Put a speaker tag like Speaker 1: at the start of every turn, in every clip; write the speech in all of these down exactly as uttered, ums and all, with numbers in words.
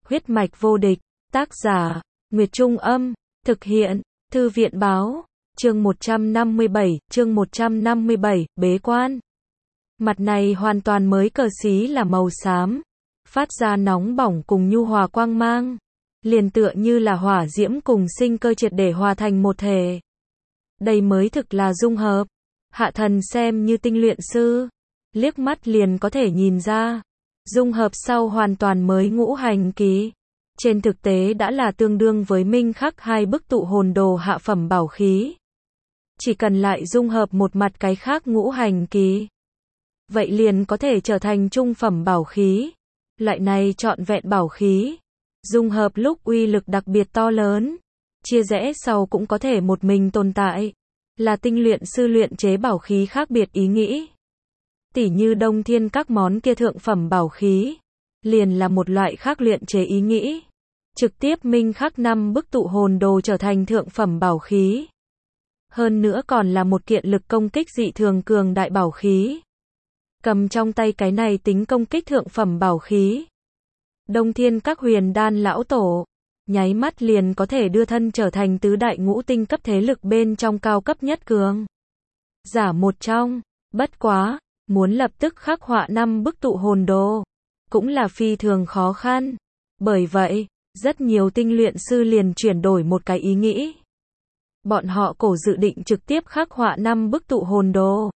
Speaker 1: Huyết mạch vô địch, tác giả, Nguyệt Trung Âm, thực hiện, Thư viện Báo, chương một trăm năm mươi bảy, chương một trăm năm mươi bảy, bế quan. Mặt này hoàn toàn mới cờ xí là màu xám, phát ra nóng bỏng cùng nhu hòa quang mang, liền tựa như là hỏa diễm cùng sinh cơ triệt để hòa thành một thể. Đây mới thực là dung hợp. Hạ thần xem như tinh luyện sư, liếc mắt liền có thể nhìn ra, dung hợp sau hoàn toàn mới ngũ hành kỳ. Trên thực tế đã là tương đương với minh khắc hai bức tụ hồn đồ hạ phẩm bảo khí. Chỉ cần lại dung hợp một mặt cái khác ngũ hành kỳ, vậy liền có thể trở thành trung phẩm bảo khí. Loại này trọn vẹn bảo khí, dung hợp lúc uy lực đặc biệt to lớn, chia rẽ sau cũng có thể một mình tồn tại, là tinh luyện sư luyện chế bảo khí khác biệt ý nghĩ. Tỉ như Đông Thiên các món kia thượng phẩm bảo khí, liền là một loại khác luyện chế ý nghĩ. Trực tiếp minh khắc năm bức tụ hồn đồ trở thành thượng phẩm bảo khí. Hơn nữa còn là một kiện lực công kích dị thường cường đại bảo khí. Cầm trong tay cái này tính công kích thượng phẩm bảo khí, Đông Thiên các huyền đan lão tổ, nháy mắt liền có thể đưa thân trở thành tứ đại ngũ tinh cấp thế lực bên trong cao cấp nhất cường giả một trong. Bất quá, muốn lập tức khắc họa năm bức tụ hồn đồ, cũng là phi thường khó khăn. Bởi vậy, rất nhiều tinh luyện sư liền chuyển đổi một cái ý nghĩ. Bọn họ cổ dự định trực tiếp khắc họa năm bức tụ hồn đồ,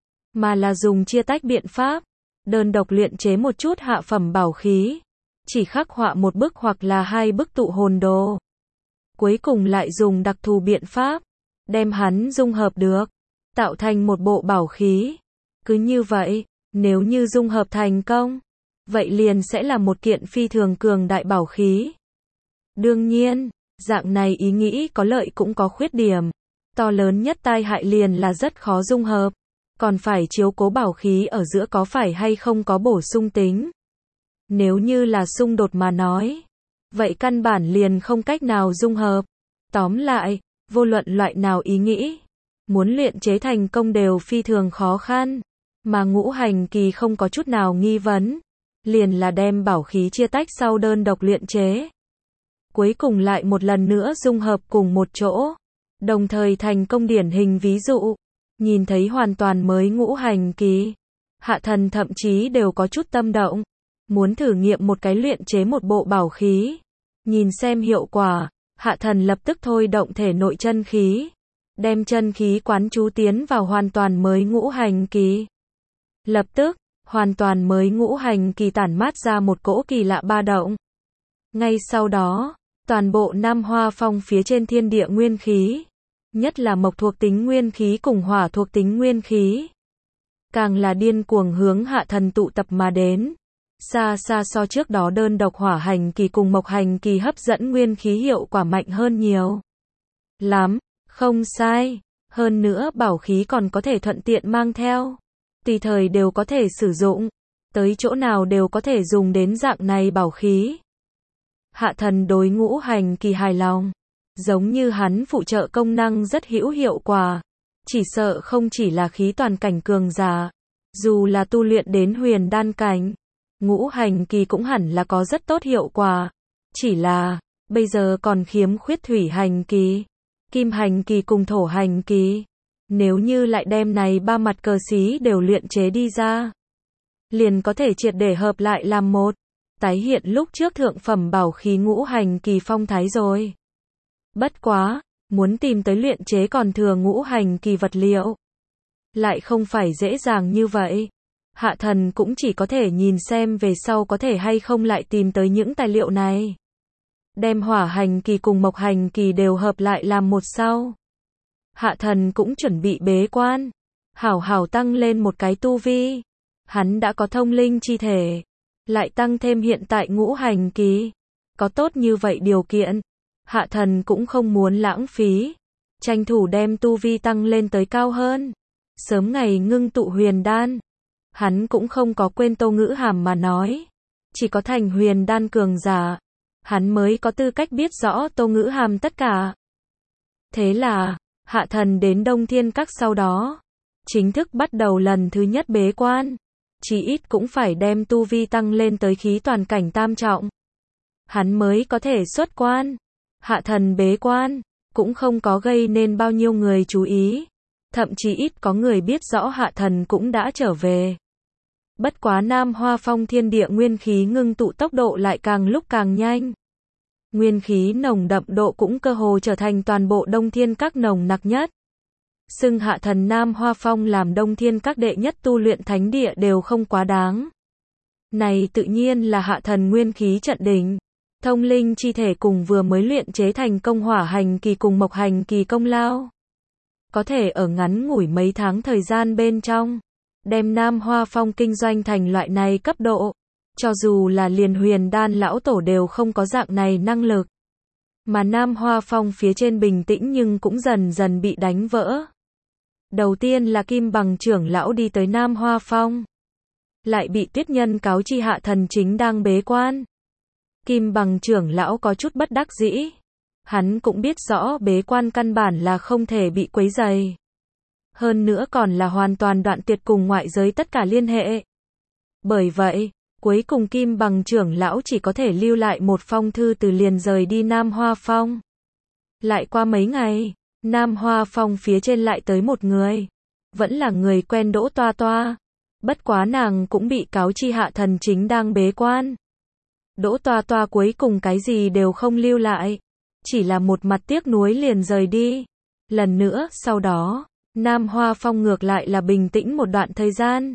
Speaker 1: mà là dùng chia tách biện pháp, đơn độc luyện chế một chút hạ phẩm bảo khí, chỉ khắc họa một bức hoặc là hai bức tụ hồn đồ. Cuối cùng lại dùng đặc thù biện pháp, đem hắn dung hợp được, tạo thành một bộ bảo khí. Cứ như vậy, nếu như dung hợp thành công, vậy liền sẽ là một kiện phi thường cường đại bảo khí. Đương nhiên, dạng này ý nghĩ có lợi cũng có khuyết điểm. To lớn nhất tai hại liền là rất khó dung hợp, còn phải chiếu cố bảo khí ở giữa có phải hay không có bổ sung tính. Nếu như là xung đột mà nói, vậy căn bản liền không cách nào dung hợp. Tóm lại, vô luận loại nào ý nghĩ, muốn luyện chế thành công đều phi thường khó khăn, mà ngũ hành kỳ không có chút nào nghi vấn, liền là đem bảo khí chia tách sau đơn độc luyện chế. Cuối cùng lại một lần nữa dung hợp cùng một chỗ, đồng thời thành công điển hình ví dụ, nhìn thấy hoàn toàn mới ngũ hành kỳ, hạ thần thậm chí đều có chút tâm động, muốn thử nghiệm một cái luyện chế một bộ bảo khí, nhìn xem hiệu quả. Hạ thần lập tức thôi động thể nội chân khí, đem chân khí quán chú tiến vào hoàn toàn mới ngũ hành kỳ. Lập tức, hoàn toàn mới ngũ hành kỳ tản mát ra một cỗ kỳ lạ ba động. Ngay sau đó, toàn bộ Nam Hoa Phong phía trên thiên địa nguyên khí, nhất là mộc thuộc tính nguyên khí cùng hỏa thuộc tính nguyên khí, càng là điên cuồng hướng hạ thần tụ tập mà đến. Xa xa so trước đó đơn độc hỏa hành kỳ cùng mộc hành kỳ hấp dẫn nguyên khí hiệu quả mạnh hơn nhiều lắm. Không sai, hơn nữa bảo khí còn có thể thuận tiện mang theo, tùy thời đều có thể sử dụng, tới chỗ nào đều có thể dùng đến dạng này bảo khí. Hạ thần đối ngũ hành kỳ hài lòng, giống như hắn phụ trợ công năng rất hữu hiệu quả, chỉ sợ không chỉ là khí toàn cảnh cường giả, dù là tu luyện đến huyền đan cảnh, ngũ hành kỳ cũng hẳn là có rất tốt hiệu quả. Chỉ là, bây giờ còn khiếm khuyết thủy hành kỳ, kim hành kỳ cùng thổ hành kỳ. Nếu như lại đem này ba mặt cờ xí đều luyện chế đi ra, liền có thể triệt để hợp lại làm một, tái hiện lúc trước thượng phẩm bảo khí ngũ hành kỳ phong thái rồi. Bất quá, muốn tìm tới luyện chế còn thừa ngũ hành kỳ vật liệu, lại không phải dễ dàng như vậy. Hạ thần cũng chỉ có thể nhìn xem về sau có thể hay không lại tìm tới những tài liệu này. Đem hỏa hành kỳ cùng mộc hành kỳ đều hợp lại làm một sau. Hạ thần cũng chuẩn bị bế quan, hảo hảo tăng lên một cái tu vi. Hắn đã có thông linh chi thể, lại tăng thêm hiện tại ngũ hành kỳ, có tốt như vậy điều kiện, hạ thần cũng không muốn lãng phí, tranh thủ đem tu vi tăng lên tới cao hơn, sớm ngày ngưng tụ huyền đan. Hắn cũng không có quên Tô Ngữ Hàm mà nói, chỉ có thành huyền đan cường giả, hắn mới có tư cách biết rõ Tô Ngữ Hàm tất cả. Thế là, hạ thần đến Đông Thiên các sau đó, chính thức bắt đầu lần thứ nhất bế quan, chỉ ít cũng phải đem tu vi tăng lên tới khí toàn cảnh tam trọng. hắn mới có thể xuất quan. Hạ thần bế quan, cũng không có gây nên bao nhiêu người chú ý. Thậm chí ít có người biết rõ hạ thần cũng đã trở về. Bất quá Nam Hoa Phong thiên địa nguyên khí ngưng tụ tốc độ lại càng lúc càng nhanh. Nguyên khí nồng đậm độ cũng cơ hồ trở thành toàn bộ Đông Thiên Các nồng nặc nhất. Xưng hạ thần Nam Hoa Phong làm Đông Thiên Các đệ nhất tu luyện thánh địa đều không quá đáng. Này tự nhiên là hạ thần nguyên khí trận đỉnh. Thông linh chi thể cùng vừa mới luyện chế thành công hỏa hành kỳ cùng mộc hành kỳ công lao. Có thể ở ngắn ngủi mấy tháng thời gian bên trong, đem Nam Hoa Phong kinh doanh thành loại này cấp độ. Cho dù là liền Huyền Đan lão tổ đều không có dạng này năng lực. Mà Nam Hoa Phong phía trên bình tĩnh nhưng cũng dần dần bị đánh vỡ. Đầu tiên là Kim Bằng trưởng lão đi tới Nam Hoa Phong. Lại bị Tuyết Nhân cáo chi hạ thần chính đang bế quan. Kim Bằng trưởng lão có chút bất đắc dĩ. Hắn cũng biết rõ bế quan căn bản là không thể bị quấy rầy. Hơn nữa còn là hoàn toàn đoạn tuyệt cùng ngoại giới tất cả liên hệ. Bởi vậy, cuối cùng Kim Bằng trưởng lão chỉ có thể lưu lại một phong thư từ liền rời đi Nam Hoa Phong. Lại qua mấy ngày, Nam Hoa Phong phía trên lại tới một người. Vẫn là người quen Đỗ Toa Toa. Bất quá nàng cũng bị cáo chi hạ thần chính đang bế quan. Đỗ Toa Toa cuối cùng cái gì đều không lưu lại. Chỉ là một mặt tiếc nuối liền rời đi. Lần nữa, sau đó, Nam Hoa Phong ngược lại là bình tĩnh một đoạn thời gian.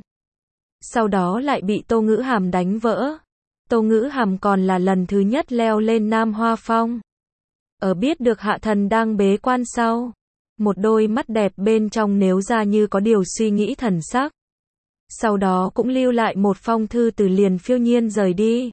Speaker 1: Sau đó lại bị Tô Ngữ Hàm đánh vỡ. Tô Ngữ Hàm còn là lần thứ nhất leo lên Nam Hoa Phong. Ở biết được hạ thần đang bế quan sau, một đôi mắt đẹp bên trong nếu ra như có điều suy nghĩ thần sắc. Sau đó cũng lưu lại một phong thư từ liền phiêu nhiên rời đi.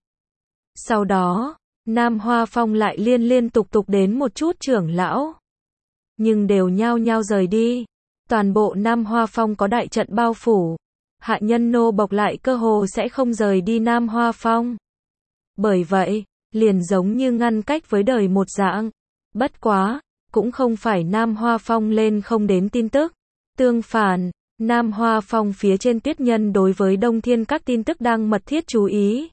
Speaker 1: Sau đó, Nam Hoa Phong lại liên liên tục tục đến một chút trưởng lão. Nhưng đều nhao nhao rời đi. Toàn bộ Nam Hoa Phong có đại trận bao phủ. Hạ nhân nô bộc lại cơ hồ sẽ không rời đi Nam Hoa Phong. Bởi vậy, liền giống như ngăn cách với đời một dạng. Bất quá, cũng không phải Nam Hoa Phong lên không đến tin tức. Tương phản, Nam Hoa Phong phía trên Tuyết Nhân đối với Đông Thiên Các tin tức đang mật thiết chú ý.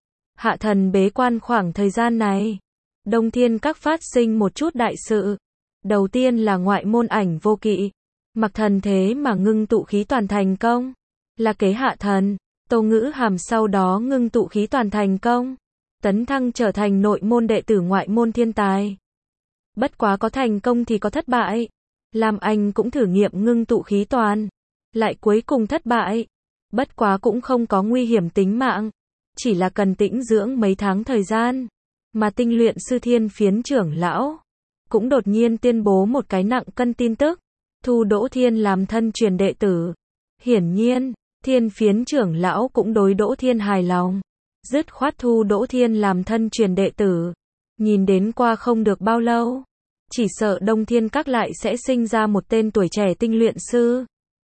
Speaker 1: Hạ thần bế quan khoảng thời gian này, Đông Thiên Các phát sinh một chút đại sự. Đầu tiên là ngoại môn Ảnh Vô Kỵ, mặc thần thế mà ngưng tụ khí toàn thành công. Là kế hạ thần, Tô Ngữ Hàm sau đó ngưng tụ khí toàn thành công. Tấn thăng trở thành nội môn đệ tử ngoại môn thiên tài. Bất quá có thành công thì có thất bại. Lam Anh cũng thử nghiệm ngưng tụ khí toàn. Lại cuối cùng thất bại. Bất quá cũng không có nguy hiểm tính mạng. Chỉ là cần tĩnh dưỡng mấy tháng thời gian. Mà tinh luyện sư Thiên Phiến trưởng lão cũng đột nhiên tuyên bố một cái nặng cân tin tức. Thu Đỗ Thiên làm thân truyền đệ tử. Hiển nhiên, Thiên Phiến trưởng lão cũng đối Đỗ Thiên hài lòng. Dứt khoát thu Đỗ Thiên làm thân truyền đệ tử. Nhìn đến qua không được bao lâu, chỉ sợ Đông Thiên Các lại sẽ sinh ra một tên tuổi trẻ tinh luyện sư.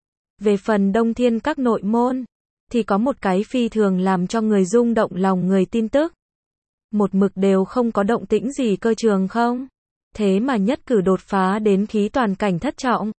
Speaker 1: Về phần Đông Thiên Các nội môn, thì có một cái phi thường làm cho người rung động lòng người tin tức. Một mực đều không có động tĩnh gì cơ trường không? Thế mà nhất cử đột phá đến khí toàn cảnh thất trọng.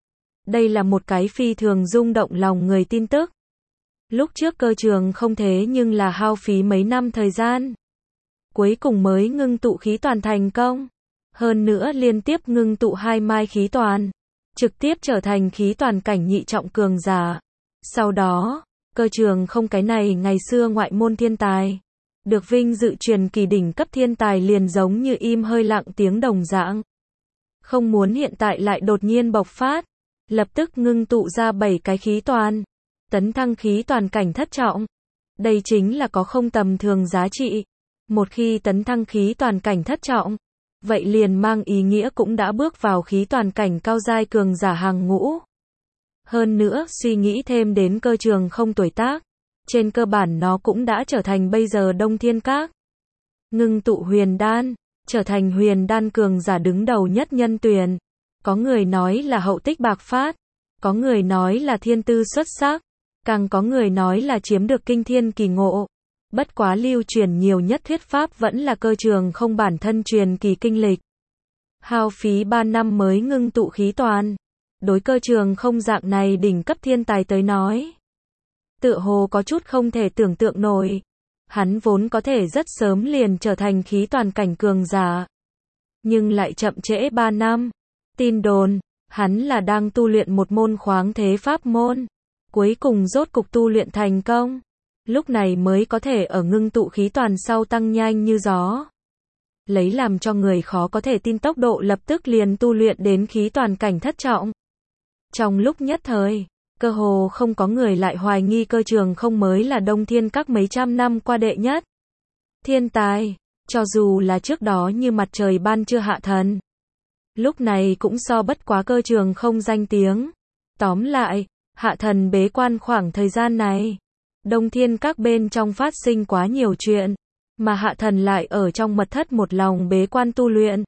Speaker 1: Đây là một cái phi thường rung động lòng người tin tức. Lúc trước cơ trường không thế nhưng là hao phí mấy năm thời gian. Cuối cùng mới ngưng tụ khí toàn thành công. Hơn nữa liên tiếp ngưng tụ hai mai khí toàn. Trực tiếp trở thành khí toàn cảnh nhị trọng cường giả. Sau đó, cơ trường không cái này ngày xưa ngoại môn thiên tài. Được vinh dự truyền kỳ đỉnh cấp thiên tài liền giống như im hơi lặng tiếng đồng dạng. Không muốn hiện tại lại đột nhiên bộc phát. Lập tức ngưng tụ ra bảy cái khí toàn. Tấn thăng khí toàn cảnh thất trọng. Đây chính là có không tầm thường giá trị. Một khi tấn thăng khí toàn cảnh thất trọng, vậy liền mang ý nghĩa cũng đã bước vào khí toàn cảnh cao giai cường giả hàng ngũ. Hơn nữa, suy nghĩ thêm đến cơ trường không tuổi tác. Trên cơ bản nó cũng đã trở thành bây giờ Đông Thiên Các. Ngưng tụ huyền đan, trở thành huyền đan cường giả đứng đầu nhất nhân tuyển. Có người nói là hậu tích bạc phát. Có người nói là thiên tư xuất sắc. Càng có người nói là chiếm được kinh thiên kỳ ngộ. Bất quá lưu truyền nhiều nhất thuyết pháp vẫn là cơ trường không bản thân truyền kỳ kinh lịch. Hao phí ba năm mới ngưng tụ khí toàn. Đối cơ trường không dạng này đỉnh cấp thiên tài tới nói. Tựa hồ có chút không thể tưởng tượng nổi. Hắn vốn có thể rất sớm liền trở thành khí toàn cảnh cường giả. Nhưng lại chậm trễ ba năm. Tin đồn, hắn là đang tu luyện một môn khoáng thế pháp môn. Cuối cùng rốt cục tu luyện thành công. Lúc này mới có thể ở ngưng tụ khí toàn sau tăng nhanh như gió. Lấy làm cho người khó có thể tin tốc độ lập tức liền tu luyện đến khí toàn cảnh thất trọng. Trong lúc nhất thời, cơ hồ không có người lại hoài nghi Cơ Trường không mới là Đông Thiên Các mấy trăm năm qua đệ nhất thiên tài, cho dù là trước đó như mặt trời ban trưa Hạ Thần. Lúc này cũng so bất quá Cơ Trường không danh tiếng. Tóm lại, Hạ Thần bế quan khoảng thời gian này, Đông Thiên Các bên trong phát sinh quá nhiều chuyện, mà Hạ Thần lại ở trong mật thất một lòng bế quan tu luyện.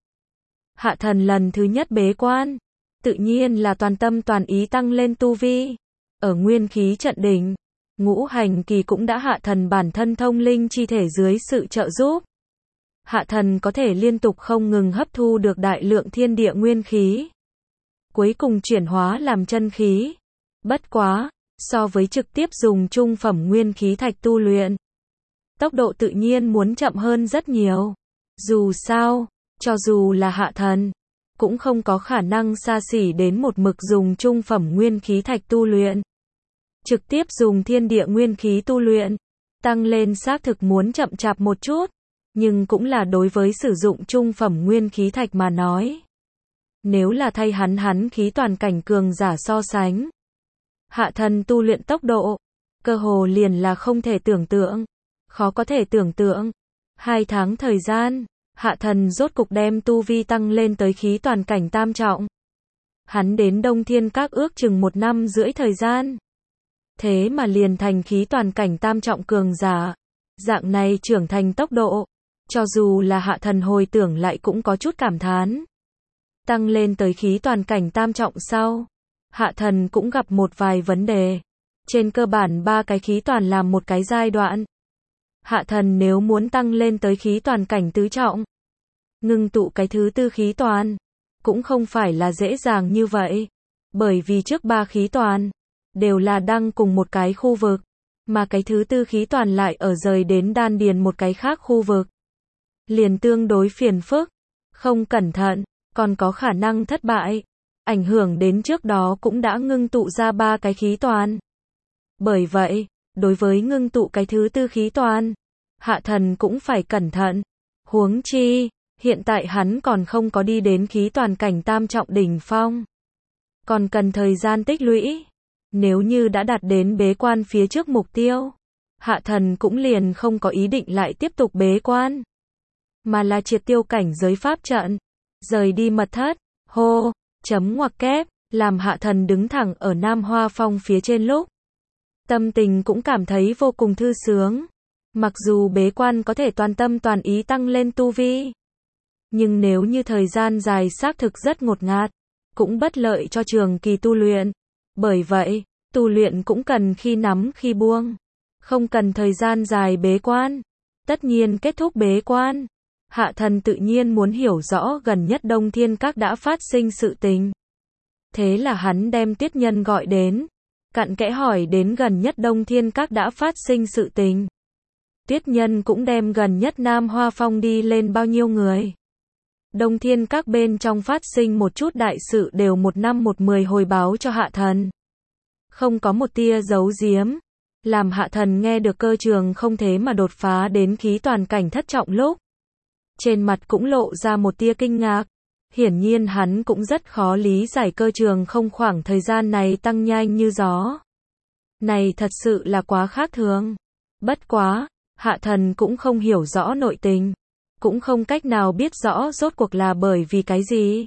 Speaker 1: Hạ Thần lần thứ nhất bế quan, tự nhiên là toàn tâm toàn ý tăng lên tu vi. Ở nguyên khí trận đỉnh, ngũ hành kỳ cũng đã Hạ Thần bản thân thông linh chi thể dưới sự trợ giúp. Hạ Thần có thể liên tục không ngừng hấp thu được đại lượng thiên địa nguyên khí. Cuối cùng chuyển hóa làm chân khí. Bất quá, so với trực tiếp dùng trung phẩm nguyên khí thạch tu luyện, tốc độ tự nhiên muốn chậm hơn rất nhiều. Dù sao, cho dù là Hạ Thần, cũng không có khả năng xa xỉ đến một mực dùng trung phẩm nguyên khí thạch tu luyện. Trực tiếp dùng thiên địa nguyên khí tu luyện, tăng lên xác thực muốn chậm chạp một chút, nhưng cũng là đối với sử dụng trung phẩm nguyên khí thạch mà nói. Nếu là thay hắn hắn khí toàn cảnh cường giả so sánh, Hạ Thần tu luyện tốc độ, cơ hồ liền là không thể tưởng tượng, khó có thể tưởng tượng. Hai tháng thời gian, Hạ Thần rốt cục đem tu vi tăng lên tới khí toàn cảnh tam trọng. Hắn đến Đông Thiên Các ước chừng một năm rưỡi thời gian. Thế mà liền thành khí toàn cảnh tam trọng cường giả. Dạng này trưởng thành tốc độ, cho dù là Hạ Thần hồi tưởng lại cũng có chút cảm thán. Tăng lên tới khí toàn cảnh tam trọng sau, Hạ Thần cũng gặp một vài vấn đề. Trên cơ bản ba cái khí toàn làm một cái giai đoạn. Hạ Thần nếu muốn tăng lên tới khí toàn cảnh tứ trọng, ngưng tụ cái thứ tư khí toàn, cũng không phải là dễ dàng như vậy. Bởi vì trước ba khí toàn, đều là đang cùng một cái khu vực, mà cái thứ tư khí toàn lại ở rời đến đan điền một cái khác khu vực. Liền tương đối phiền phức, không cẩn thận, còn có khả năng thất bại, ảnh hưởng đến trước đó cũng đã ngưng tụ ra ba cái khí toàn. Bởi vậy, đối với ngưng tụ cái thứ tư khí toàn, Hạ Thần cũng phải cẩn thận. Huống chi, hiện tại hắn còn không có đi đến khí toàn cảnh tam trọng đỉnh phong. Còn cần thời gian tích lũy. Nếu như đã đạt đến bế quan phía trước mục tiêu, Hạ Thần cũng liền không có ý định lại tiếp tục bế quan, mà là triệt tiêu cảnh giới pháp trận, rời đi mật thất. Hô, chấm ngoặc kép, làm Hạ Thần đứng thẳng ở Nam Hoa Phong phía trên lúc, tâm tình cũng cảm thấy vô cùng thư sướng. Mặc dù bế quan có thể toàn tâm toàn ý tăng lên tu vi, nhưng nếu như thời gian dài xác thực rất ngột ngạt, cũng bất lợi cho trường kỳ tu luyện. Bởi vậy, tu luyện cũng cần khi nắm khi buông, không cần thời gian dài bế quan. Tất nhiên kết thúc bế quan, Hạ Thần tự nhiên muốn hiểu rõ gần nhất Đông Thiên Các đã phát sinh sự tình. Thế là hắn đem Tiết Nhân gọi đến, cặn kẽ hỏi đến gần nhất Đông Thiên Các đã phát sinh sự tình. Tiết Nhân cũng đem gần nhất Nam Hoa Phong đi lên bao nhiêu người. Đông Thiên Các bên trong phát sinh một chút đại sự đều một năm một mười hồi báo cho Hạ Thần. Không có một tia giấu giếm. Làm Hạ Thần nghe được Cơ Trường không thế mà đột phá đến khí toàn cảnh thất trọng lúc, trên mặt cũng lộ ra một tia kinh ngạc. Hiển nhiên hắn cũng rất khó lý giải Cơ Trường không khoảng thời gian này tăng nhanh như gió. Này thật sự là quá khác thường. Bất quá, Hạ Thần cũng không hiểu rõ nội tình, cũng không cách nào biết rõ rốt cuộc là bởi vì cái gì.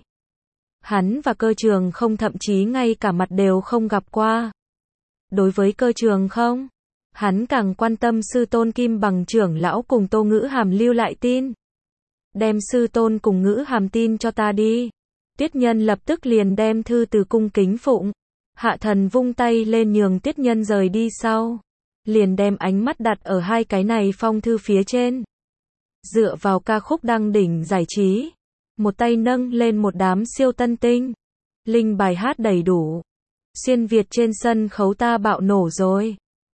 Speaker 1: Hắn và Cơ Trường không thậm chí ngay cả mặt đều không gặp qua. Đối với Cơ Trường không, hắn càng quan tâm sư tôn Kim Bằng trưởng lão cùng Tô Ngữ Hàm lưu lại tin. Đem sư tôn cùng Ngữ Hàm tin cho ta đi. Tiết Nhân lập tức liền đem thư từ cung kính phụng. Hạ Thần vung tay lên nhường Tiết Nhân rời đi sau, liền đem ánh mắt đặt ở hai cái này phong thư phía trên. Dựa vào ca khúc đăng đỉnh giải trí, một tay nâng lên một đám siêu tân tinh, linh bài hát đầy đủ. Xuyên Việt trên sân khấu ta bạo nổ rồi.